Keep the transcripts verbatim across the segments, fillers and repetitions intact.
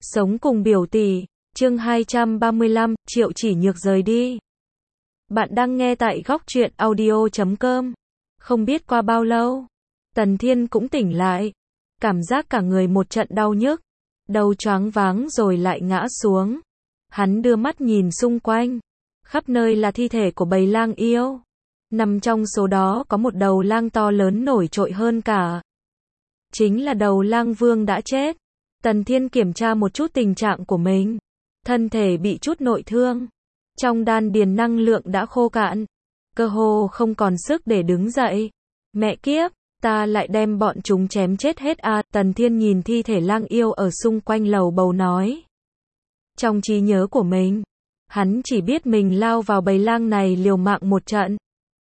Sống cùng biểu tỷ, chương hai trăm ba mươi lăm, Triệu Chỉ Nhược rời đi. Bạn đang nghe tại góc truyện audio chấm com. Không biết qua bao lâu, Tần Thiên cũng tỉnh lại. Cảm giác cả người một trận đau nhức, đầu choáng váng rồi lại ngã xuống. Hắn đưa mắt nhìn xung quanh, khắp nơi là thi thể của bầy lang yêu. Nằm trong số đó có một đầu lang to lớn nổi trội hơn cả. Chính là đầu lang vương đã chết. Tần Thiên kiểm tra một chút tình trạng của mình. Thân thể bị chút nội thương. Trong đan điền năng lượng đã khô cạn. Cơ hồ không còn sức để đứng dậy. Mẹ kiếp, ta lại đem bọn chúng chém chết hết à. Tần Thiên nhìn thi thể lang yêu ở xung quanh lầu bầu nói. Trong trí nhớ của mình, hắn chỉ biết mình lao vào bầy lang này liều mạng một trận.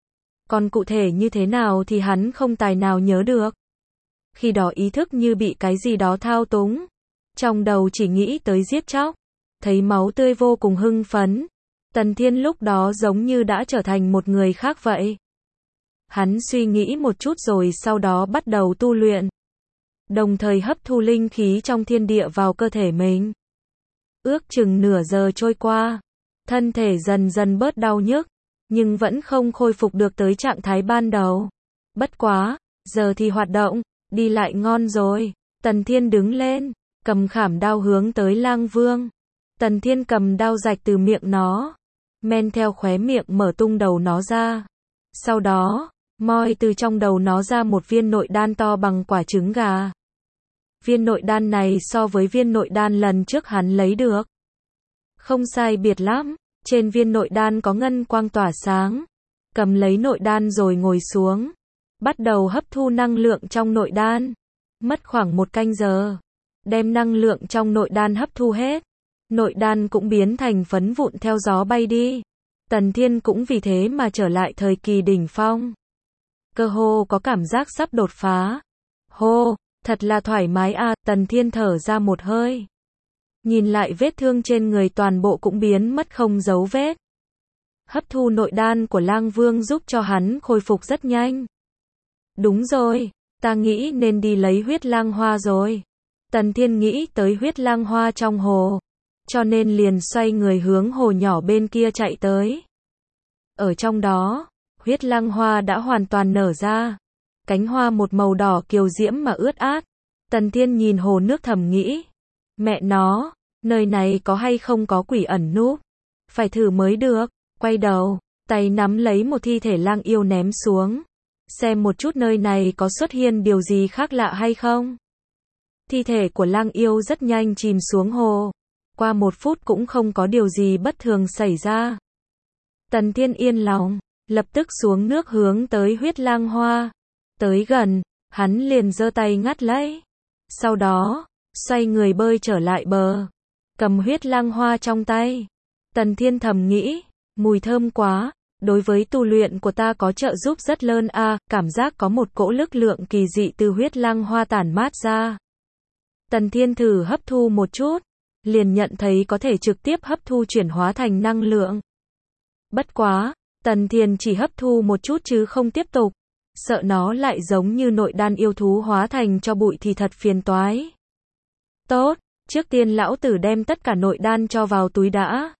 Còn cụ thể như thế nào thì hắn không tài nào nhớ được. Khi đó ý thức như bị cái gì đó thao túng. Trong đầu chỉ nghĩ tới giết chóc. Thấy máu tươi vô cùng hưng phấn. Tần Thiên lúc đó giống như đã trở thành một người khác vậy. Hắn suy nghĩ một chút rồi sau đó bắt đầu tu luyện. Đồng thời hấp thu linh khí trong thiên địa vào cơ thể mình. Ước chừng nửa giờ trôi qua. Thân thể dần dần bớt đau nhức. Nhưng vẫn không khôi phục được tới trạng thái ban đầu. Bất quá, giờ thì hoạt động, đi lại ngon rồi. Tần Thiên đứng lên, cầm khảm đao hướng tới lang vương. Tần Thiên cầm đao rạch từ miệng nó, men theo khóe miệng mở tung đầu nó ra. Sau đó, moi từ trong đầu nó ra một viên nội đan to bằng quả trứng gà. Viên nội đan này so với viên nội đan lần trước hắn lấy được không sai biệt lắm. Trên viên nội đan có ngân quang tỏa sáng. Cầm lấy nội đan rồi ngồi xuống, bắt đầu hấp thu năng lượng trong nội đan. Mất khoảng một canh giờ, đem năng lượng trong nội đan hấp thu hết. Nội đan cũng biến thành phấn vụn theo gió bay đi. Tần Thiên cũng vì thế mà trở lại thời kỳ đỉnh phong. Cơ hồ có cảm giác sắp đột phá. Hô, thật là thoải mái à. Tần Thiên thở ra một hơi. Nhìn lại vết thương trên người toàn bộ cũng biến mất không dấu vết. Hấp thu nội đan của lang vương giúp cho hắn khôi phục rất nhanh. Đúng rồi, ta nghĩ nên đi lấy huyết lang hoa rồi. Tần Thiên nghĩ tới huyết lang hoa trong hồ, cho nên liền xoay người hướng hồ nhỏ bên kia chạy tới. Ở trong đó, huyết lang hoa đã hoàn toàn nở ra. Cánh hoa một màu đỏ kiều diễm mà ướt át. Tần Thiên nhìn hồ nước thầm nghĩ. Mẹ nó, nơi này có hay không có quỷ ẩn núp? Phải thử mới được. Quay đầu, tay nắm lấy một thi thể lang yêu ném xuống. Xem một chút nơi này có xuất hiện điều gì khác lạ hay không. Thi thể của lang yêu rất nhanh chìm xuống hồ. Qua một phút cũng không có điều gì bất thường xảy ra. Tần Thiên yên lòng, lập tức xuống nước hướng tới huyết lang hoa. Tới gần, hắn liền giơ tay ngắt lấy. Sau đó, xoay người bơi trở lại bờ. Cầm huyết lang hoa trong tay. Tần Thiên thầm nghĩ, mùi thơm quá, đối với tu luyện của ta có trợ giúp rất lớn a. À, cảm giác có một cỗ lực lượng kỳ dị từ huyết lang hoa tản mát ra. Tần Thiên thử hấp thu một chút, liền nhận thấy có thể trực tiếp hấp thu chuyển hóa thành năng lượng. Bất quá, Tần Thiên chỉ hấp thu một chút chứ không tiếp tục, sợ nó lại giống như nội đan yêu thú hóa thành cho bụi thì thật phiền toái. Tốt, trước tiên lão tử đem tất cả nội đan cho vào túi đã.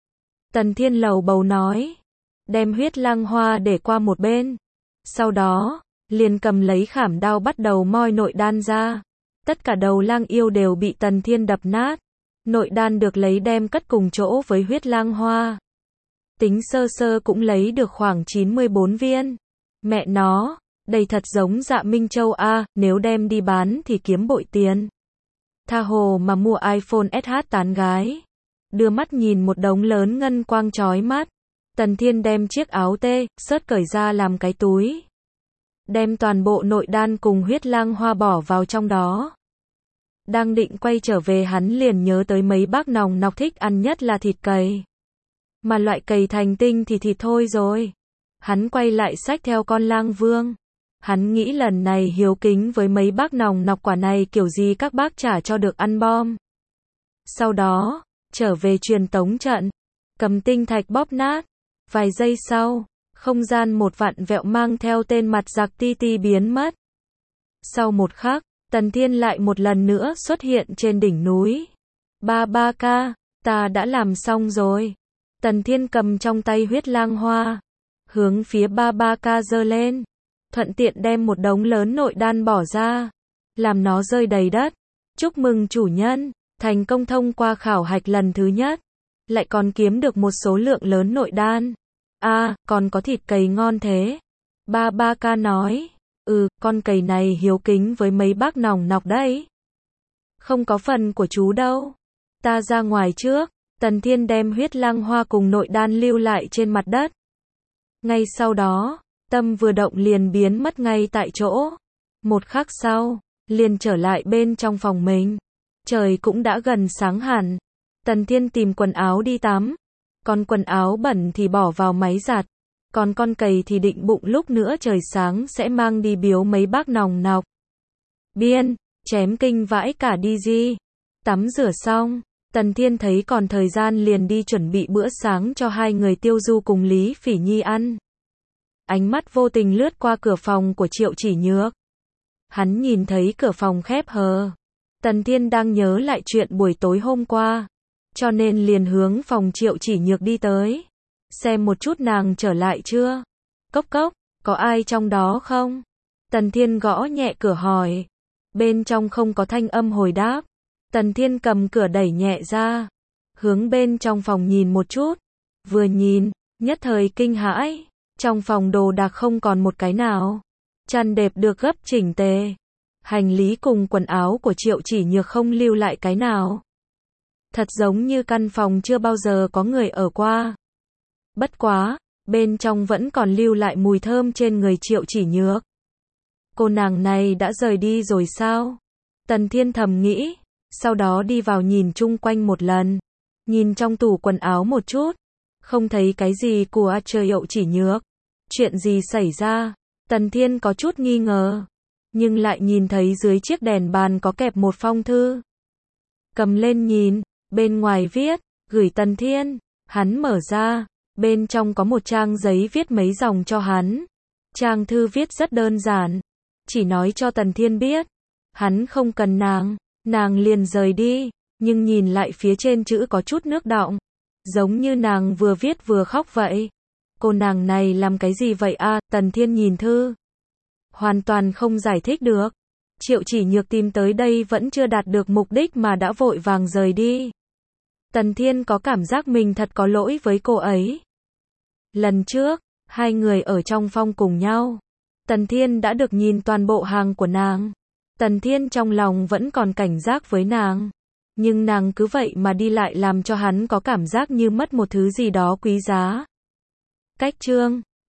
Tần Thiên lầu bầu nói, đem huyết lang hoa để qua một bên. Sau đó, liền cầm lấy khảm đao bắt đầu moi nội đan ra. Tất cả đầu lang yêu đều bị Tần Thiên đập nát. Nội đan được lấy đem cất cùng chỗ với huyết lang hoa. Tính sơ sơ cũng lấy được khoảng chín mươi bốn viên. Mẹ nó, đây thật giống Dạ Minh Châu a, à, nếu đem đi bán thì kiếm bội tiền. Tha hồ mà mua iPhone ét hát tán gái. Đưa mắt nhìn một đống lớn ngân quang chói mắt. Tần Thiên đem chiếc áo tê, sớt cởi ra làm cái túi. Đem toàn bộ nội đan cùng huyết lang hoa bỏ vào trong đó. Đang định quay trở về hắn liền nhớ tới mấy bác nòng nọc thích ăn nhất là thịt cầy. Mà loại cầy thành tinh thì thịt thôi rồi. Hắn quay lại xách theo con lang vương. Hắn nghĩ lần này hiếu kính với mấy bác nòng nọc quả này kiểu gì các bác trả cho được ăn bom. Sau đó, trở về truyền tống trận. Cầm tinh thạch bóp nát. Vài giây sau, không gian một vạn vẹo mang theo tên mặt giặc ti ti biến mất. Sau một khắc, Tần Thiên lại một lần nữa xuất hiện trên đỉnh núi. Ba ba ca, ta đã làm xong rồi. Tần Thiên cầm trong tay huyết lang hoa, hướng phía ba ba ca giơ lên, thuận tiện đem một đống lớn nội đan bỏ ra, làm nó rơi đầy đất. Chúc mừng chủ nhân, thành công thông qua khảo hạch lần thứ nhất, lại còn kiếm được một số lượng lớn nội đan. A, à, còn có thịt cầy ngon thế. Ba ba ca nói, ừ, con cầy này hiếu kính với mấy bác nòng nọc đấy. Không có phần của chú đâu. Ta ra ngoài trước. Tần Thiên đem huyết lang hoa cùng nội đan lưu lại trên mặt đất. Ngay sau đó, tâm vừa động liền biến mất ngay tại chỗ. Một khắc sau, liền trở lại bên trong phòng mình. Trời cũng đã gần sáng hẳn. Tần Thiên tìm quần áo đi tắm. Còn quần áo bẩn thì bỏ vào máy giặt. Còn con cầy thì định bụng lúc nữa trời sáng sẽ mang đi biếu mấy bác nòng nọc. Biên, chém kinh vãi cả đi gì. Tắm rửa xong, Tần Thiên thấy còn thời gian liền đi chuẩn bị bữa sáng cho hai người Tiêu Du cùng Lý Phỉ Nhi ăn. Ánh mắt vô tình lướt qua cửa phòng của Triệu Chỉ Nhược. Hắn nhìn thấy cửa phòng khép hờ. Tần Thiên đang nhớ lại chuyện buổi tối hôm qua, cho nên liền hướng phòng Triệu Chỉ Nhược đi tới. Xem một chút nàng trở lại chưa? Cốc cốc, có ai trong đó không? Tần Thiên gõ nhẹ cửa hỏi. Bên trong không có thanh âm hồi đáp. Tần Thiên cầm cửa đẩy nhẹ ra, hướng bên trong phòng nhìn một chút. Vừa nhìn, nhất thời kinh hãi. Trong phòng đồ đạc không còn một cái nào. Chăn đệm được gấp chỉnh tề. Hành lý cùng quần áo của Triệu Chỉ Nhược không lưu lại cái nào. Thật giống như căn phòng chưa bao giờ có người ở qua. Bất quá, bên trong vẫn còn lưu lại mùi thơm trên người Triệu Chỉ Nhược. Cô nàng này đã rời đi rồi sao? Tần Thiên thầm nghĩ, sau đó đi vào nhìn chung quanh một lần. Nhìn trong tủ quần áo một chút, không thấy cái gì của Triệu Chỉ Nhược. Chuyện gì xảy ra? Tần Thiên có chút nghi ngờ, nhưng lại nhìn thấy dưới chiếc đèn bàn có kẹp một phong thư. Cầm lên nhìn, bên ngoài viết, gửi Tần Thiên. Hắn mở ra, bên trong có một trang giấy viết mấy dòng cho hắn. Trang thư viết rất đơn giản, chỉ nói cho Tần Thiên biết, hắn không cần nàng, nàng liền rời đi, nhưng nhìn lại phía trên chữ có chút nước đọng, giống như nàng vừa viết vừa khóc vậy. Cô nàng này làm cái gì vậy a? À, Tần Thiên nhìn thư, hoàn toàn không giải thích được. Triệu Chỉ Nhược tìm tới đây vẫn chưa đạt được mục đích mà đã vội vàng rời đi. Tần Thiên có cảm giác mình thật có lỗi với cô ấy. Lần trước, hai người ở trong phòng cùng nhau, Tần Thiên đã được nhìn toàn bộ hàng của nàng. Tần Thiên trong lòng vẫn còn cảnh giác với nàng, nhưng nàng cứ vậy mà đi lại làm cho hắn có cảm giác như mất một thứ gì đó quý giá. Cách chương